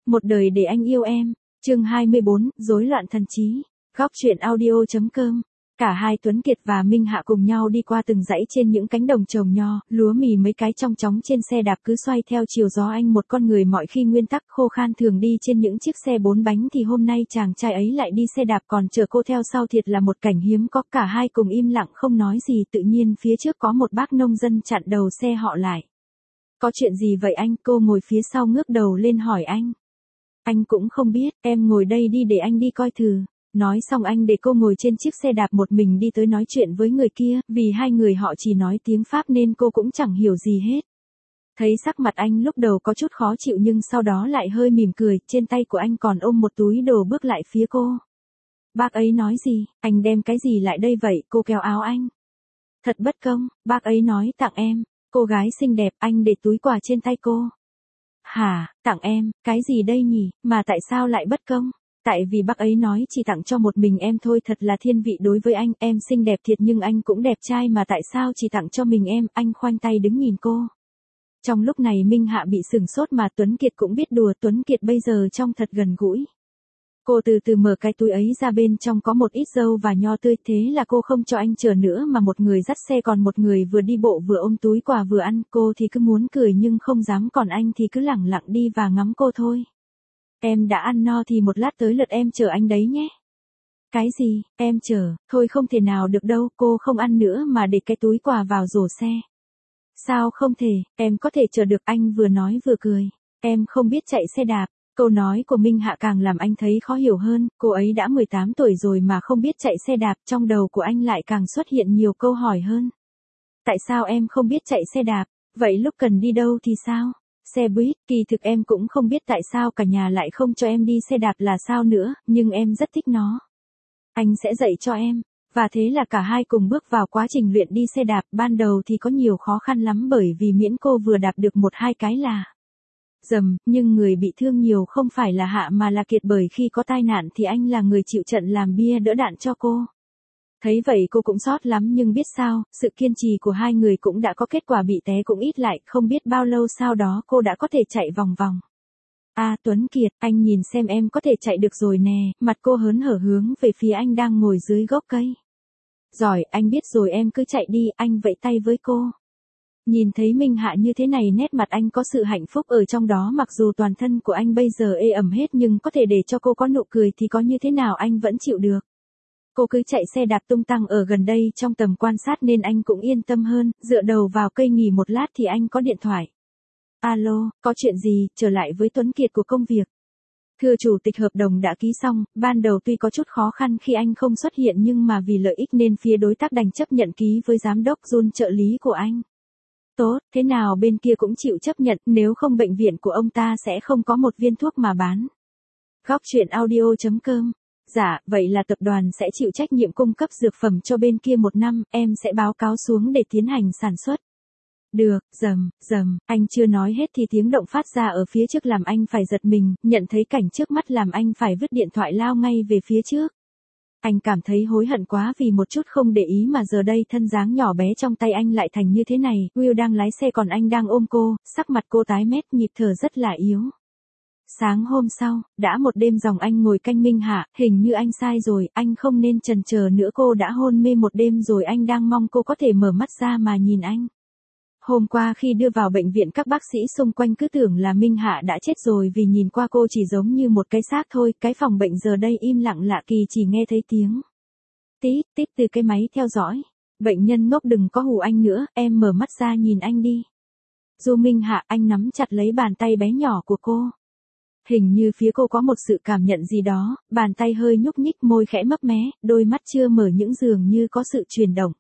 Một đời để anh yêu em. Chương 24, rối loạn thần trí. Góc truyện audio.com. Cả hai Tuấn Kiệt và Minh Hạ cùng nhau đi qua từng dãy trên những cánh đồng trồng nho, lúa mì mấy cái trong chóng trên xe đạp cứ xoay theo chiều gió. Anh một con người mọi khi nguyên tắc khô khan thường đi trên những chiếc xe 4 bánh thì hôm nay chàng trai ấy lại đi xe đạp còn chở cô theo sau, thiệt là một cảnh hiếm có. Cả hai cùng im lặng không nói gì, tự nhiên phía trước có một bác nông dân chặn đầu xe họ lại. Có chuyện gì vậy anh? Cô ngồi phía sau ngước đầu lên hỏi anh. Anh cũng không biết, em ngồi đây đi để anh đi coi thử. Nói xong anh để cô ngồi trên chiếc xe đạp một mình đi tới nói chuyện với người kia, vì hai người họ chỉ nói tiếng Pháp nên cô cũng chẳng hiểu gì hết. Thấy sắc mặt anh lúc đầu có chút khó chịu nhưng sau đó lại hơi mỉm cười, trên tay của anh còn ôm một túi đồ bước lại phía cô. Bác ấy nói gì? Anh đem cái gì lại đây vậy? Cô kéo áo anh. Thật bất công, bác ấy nói tặng em. Cô gái xinh đẹp, anh để túi quà trên tay cô. Hả, tặng em, cái gì đây nhỉ, mà tại sao lại bất công? Tại vì bác ấy nói chỉ tặng cho một mình em thôi, thật là thiên vị đối với anh, em xinh đẹp thiệt nhưng anh cũng đẹp trai mà tại sao chỉ tặng cho mình em, anh khoanh tay đứng nhìn cô. Trong lúc này Minh Hạ bị sửng sốt mà Tuấn Kiệt cũng biết đùa, Tuấn Kiệt bây giờ trông thật gần gũi. Cô từ từ mở cái túi ấy ra, bên trong có một ít dâu và nho tươi, thế là cô không cho anh chờ nữa mà một người dắt xe còn một người vừa đi bộ vừa ôm túi quà vừa ăn. Cô thì cứ muốn cười nhưng không dám, còn anh thì cứ lẳng lặng đi và ngắm cô thôi. Em đã ăn no thì một lát tới lượt em chờ anh đấy nhé. Cái gì, em chờ, thôi không thể nào được đâu, cô không ăn nữa mà để cái túi quà vào rổ xe. Sao không thể, em có thể chờ được, anh vừa nói vừa cười. Em không biết chạy xe đạp. Câu nói của Minh Hạ càng làm anh thấy khó hiểu hơn, cô ấy đã 18 tuổi rồi mà không biết chạy xe đạp, trong đầu của anh lại càng xuất hiện nhiều câu hỏi hơn. Tại sao em không biết chạy xe đạp, vậy lúc cần đi đâu thì sao? Xe buýt, kỳ thực em cũng không biết tại sao cả nhà lại không cho em đi xe đạp là sao nữa, nhưng em rất thích nó. Anh sẽ dạy cho em. Và thế là cả hai cùng bước vào quá trình luyện đi xe đạp, ban đầu thì có nhiều khó khăn lắm bởi vì miễn cô vừa đạp được một hai cái là dầm, nhưng người bị thương nhiều không phải là Hạ mà là Kiệt, bởi khi có tai nạn thì anh là người chịu trận làm bia đỡ đạn cho cô. Thấy vậy cô cũng xót lắm nhưng biết sao, sự kiên trì của hai người cũng đã có kết quả, bị té cũng ít lại, không biết bao lâu sau đó cô đã có thể chạy vòng vòng. Tuấn Kiệt, anh nhìn xem em có thể chạy được rồi nè, mặt cô hớn hở hướng về phía anh đang ngồi dưới gốc cây. Giỏi, anh biết rồi, em cứ chạy đi, anh vẫy tay với cô. Nhìn thấy Minh Hạ như thế này, nét mặt anh có sự hạnh phúc ở trong đó, mặc dù toàn thân của anh bây giờ ê ẩm hết nhưng có thể để cho cô có nụ cười thì có như thế nào anh vẫn chịu được. Cô cứ chạy xe đạp tung tăng ở gần đây trong tầm quan sát nên anh cũng yên tâm hơn, dựa đầu vào cây nghỉ một lát thì anh có điện thoại. Alo, có chuyện gì? Trở lại với Tuấn Kiệt của công việc. Thưa chủ tịch, hợp đồng đã ký xong, ban đầu tuy có chút khó khăn khi anh không xuất hiện nhưng mà vì lợi ích nên phía đối tác đành chấp nhận ký với giám đốc Jun, trợ lý của anh. Tốt, thế nào bên kia cũng chịu chấp nhận, nếu không bệnh viện của ông ta sẽ không có một viên thuốc mà bán. Góc truyện audio.com. Dạ, vậy là tập đoàn sẽ chịu trách nhiệm cung cấp dược phẩm cho bên kia 1 năm, em sẽ báo cáo xuống để tiến hành sản xuất. Được, rầm, anh chưa nói hết thì tiếng động phát ra ở phía trước làm anh phải giật mình, nhận thấy cảnh trước mắt làm anh phải vứt điện thoại lao ngay về phía trước. Anh cảm thấy hối hận quá vì một chút không để ý mà giờ đây thân dáng nhỏ bé trong tay anh lại thành như thế này. Will đang lái xe còn anh đang ôm cô, sắc mặt cô tái mét, nhịp thở rất là yếu. Sáng hôm sau, đã một đêm dòng anh ngồi canh Minh Hạ, hình như anh sai rồi, anh không nên chần chờ nữa, cô đã hôn mê một đêm rồi, anh đang mong cô có thể mở mắt ra mà nhìn anh. Hôm qua khi đưa vào bệnh viện các bác sĩ xung quanh cứ tưởng là Minh Hạ đã chết rồi vì nhìn qua cô chỉ giống như một cái xác thôi, cái phòng bệnh giờ đây im lặng lạ kỳ, chỉ nghe thấy tiếng tít tít từ cái máy theo dõi. Bệnh nhân ngốc đừng có hù anh nữa, em mở mắt ra nhìn anh đi. Du Minh Hạ, anh nắm chặt lấy bàn tay bé nhỏ của cô. Hình như phía cô có một sự cảm nhận gì đó, bàn tay hơi nhúc nhích, môi khẽ mấp mé, đôi mắt chưa mở những dường như có sự chuyển động.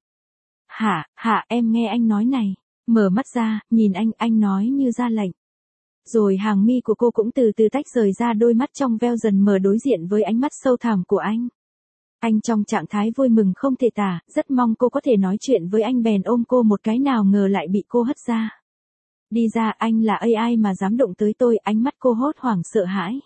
Hạ, em nghe anh nói này. Mở mắt ra, nhìn anh nói như ra lệnh. Rồi hàng mi của cô cũng từ từ tách rời ra, đôi mắt trong veo dần mở đối diện với ánh mắt sâu thẳm của anh. Anh trong trạng thái vui mừng không thể tả, rất mong cô có thể nói chuyện với anh, bèn ôm cô một cái, nào ngờ lại bị cô hất ra. Đi ra, anh là ai mà dám đụng tới tôi, ánh mắt cô hốt hoảng sợ hãi.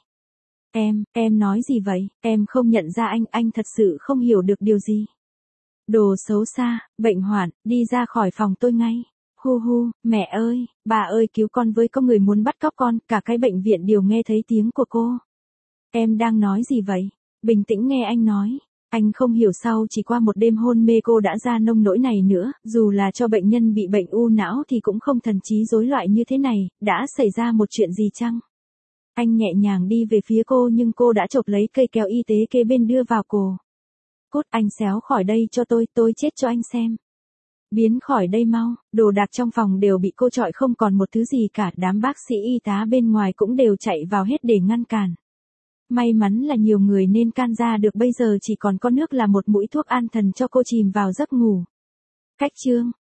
Em nói gì vậy, em không nhận ra anh thật sự không hiểu được điều gì. Đồ xấu xa, bệnh hoạn, đi ra khỏi phòng tôi ngay. Hu hu, mẹ ơi, bà ơi cứu con với, có người muốn bắt cóc con, cả cái bệnh viện đều nghe thấy tiếng của cô. Em đang nói gì vậy? Bình tĩnh nghe anh nói. Anh không hiểu sao chỉ qua một đêm hôn mê cô đã ra nông nỗi này nữa, dù là cho bệnh nhân bị bệnh u não thì cũng không thần trí rối loạn như thế này, đã xảy ra một chuyện gì chăng? Anh nhẹ nhàng đi về phía cô nhưng cô đã chộp lấy cây kéo y tế kế bên đưa vào cổ. Cút, anh xéo khỏi đây cho tôi chết cho anh xem. Biến khỏi đây mau, đồ đạc trong phòng đều bị cô trọi không còn một thứ gì cả, đám bác sĩ y tá bên ngoài cũng đều chạy vào hết để ngăn cản. May mắn là nhiều người nên can ra được, bây giờ chỉ còn có nước là một mũi thuốc an thần cho cô chìm vào giấc ngủ. Cách chương